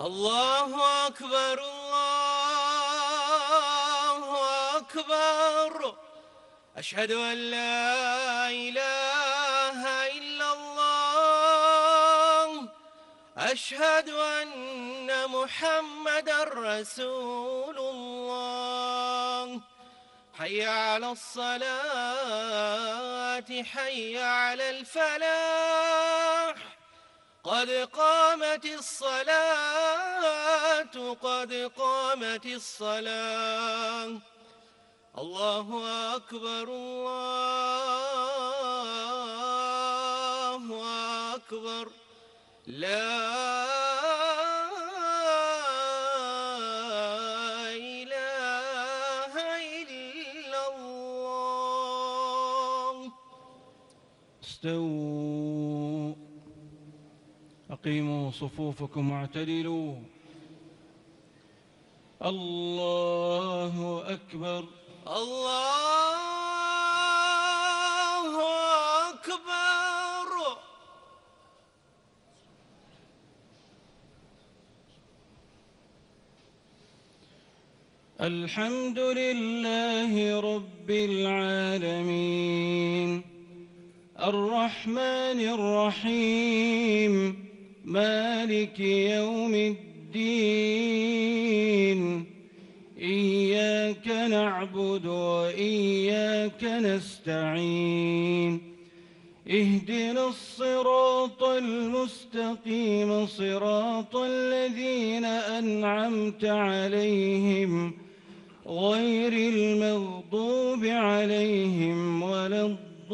الله أكبر الله أكبر. أشهد أن لا إله إلا الله. أشهد أن محمدًا رسول الله. حي على الصلاة حي على الفلاح. قد قامت الصلاة قد قامت الصلاة. الله أكبر الله أكبر. لا إله إلا الله. استووا، أقيموا صفوفكم واعتدلوا. الله أكبر الله أكبر. الحمد لله رب العالمين الرحمن الرحيم مالك يوم الدين. إياك نعبد وإياك نستعين. اهدنا الصراط المستقيم صراط الذين أنعمت عليهم غير المغضوب عليهم ولا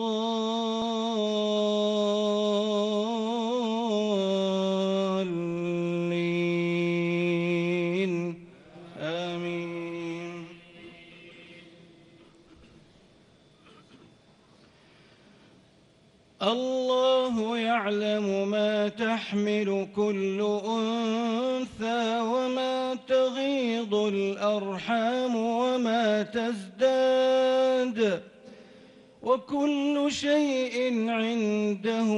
الضالين. آمين. الله يعلم ما تحمل كل أنثى وما تغيض الأرحام وما تزداد، وكل شيء عنده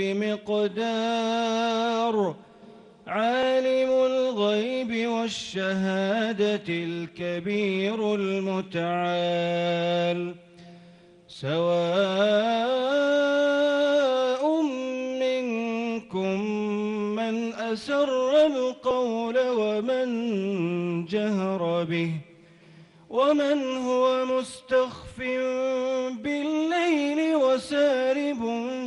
بمقدار. عالم الغيب والشهادة الكبير المتعال. سواء منكم من أسر القول ومن جهر به ومن هو مستخف بالليل وسارب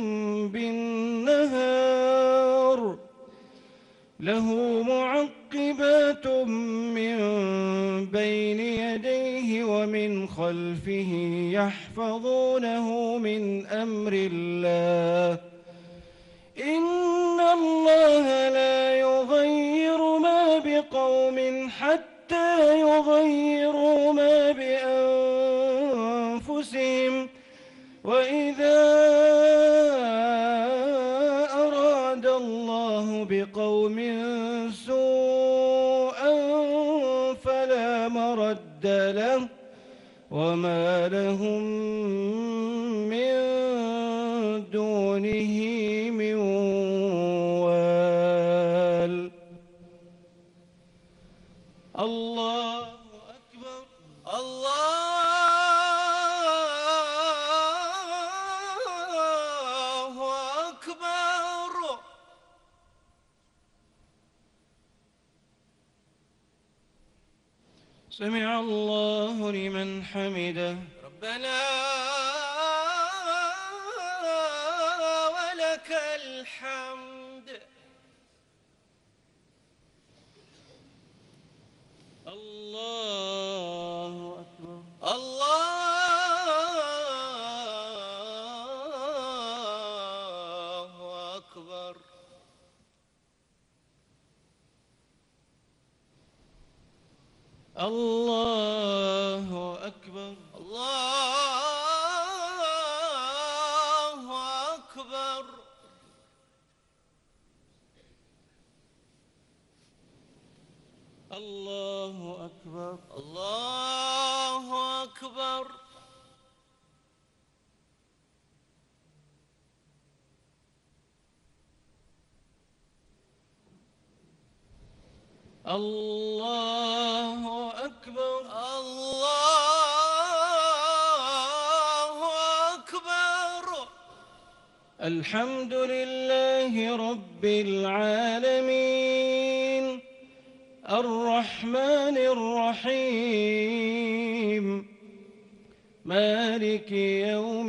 بالنهار. له معقبات من بين يديه ومن خلفه يحفظونه من أمر الله. إن الله لا يغير ما بقوم حتى يغيروا ما بأنفسهم. وإذا أراد الله بقوم سوءا فلا مرد له وما لهم من دونه من وال. الله أكبر الله أكبر. سمع الله لمن حمده. ربنا ولك الحمد. الله أكبر الله أكبر. الله أكبر الله أكبر. الله أكبر الله أكبر. الله أكبر. الله أكبر. الحمد لله رب العالمين الرحمن الرحيم مالك يوم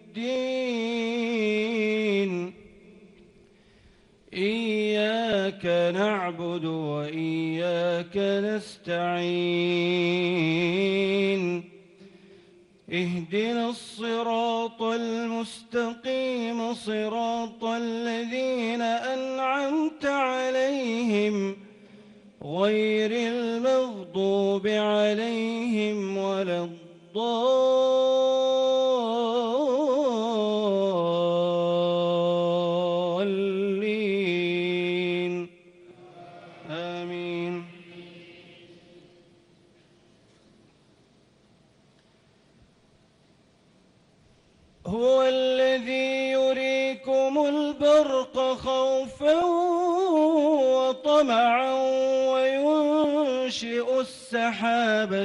الدين إياك نعبد وإياك نستعين اهدنا الصراط المستقيم صراط الذين أنعمت عليهم غير المغضوب عليهم ولا الضالين آمين. هو الذي يريكم البرق خوفا وطمعا وينشئ السحاب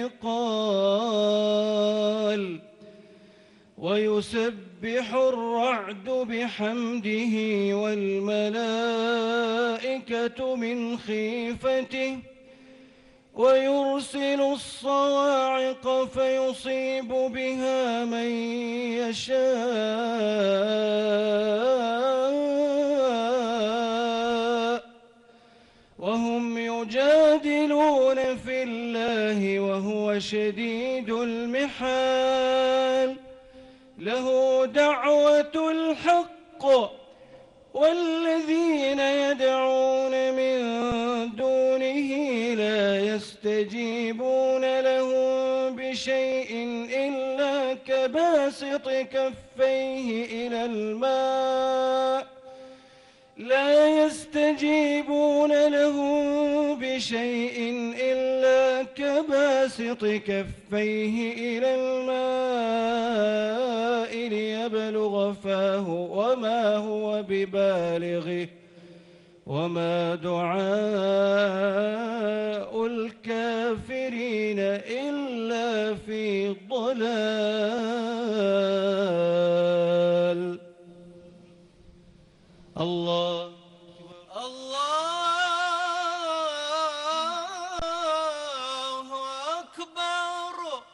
الثقال ويسبح الرعد بحمده والملائكة من خيفته ويرسل الصواعق فيصيب بها من يشاء وهم يجادلون في الله وهو شديد المحال له دعوة الحق والذين يدعون من دونه لا يستجيبون لهم بشيء إلا كباسط كفيه إلى الماء لا يستجيبون لهم بشيء إلا كباسط كفيه إلى الماء ليبلغ فاه وما هو ببالغه وما دعاء الكافرين إلا في ضلال. الله الله أكبر.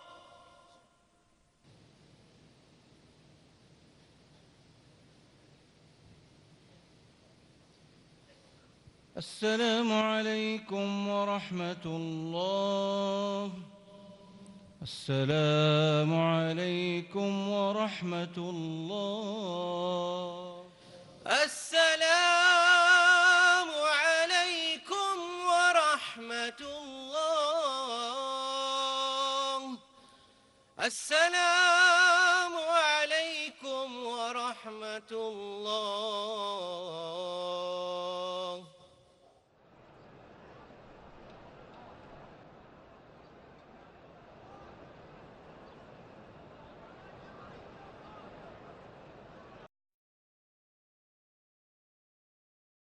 السلام عليكم ورحمة الله. السلام عليكم ورحمة الله. السلام عليكم ورحمة الله. السلام عليكم ورحمة الله.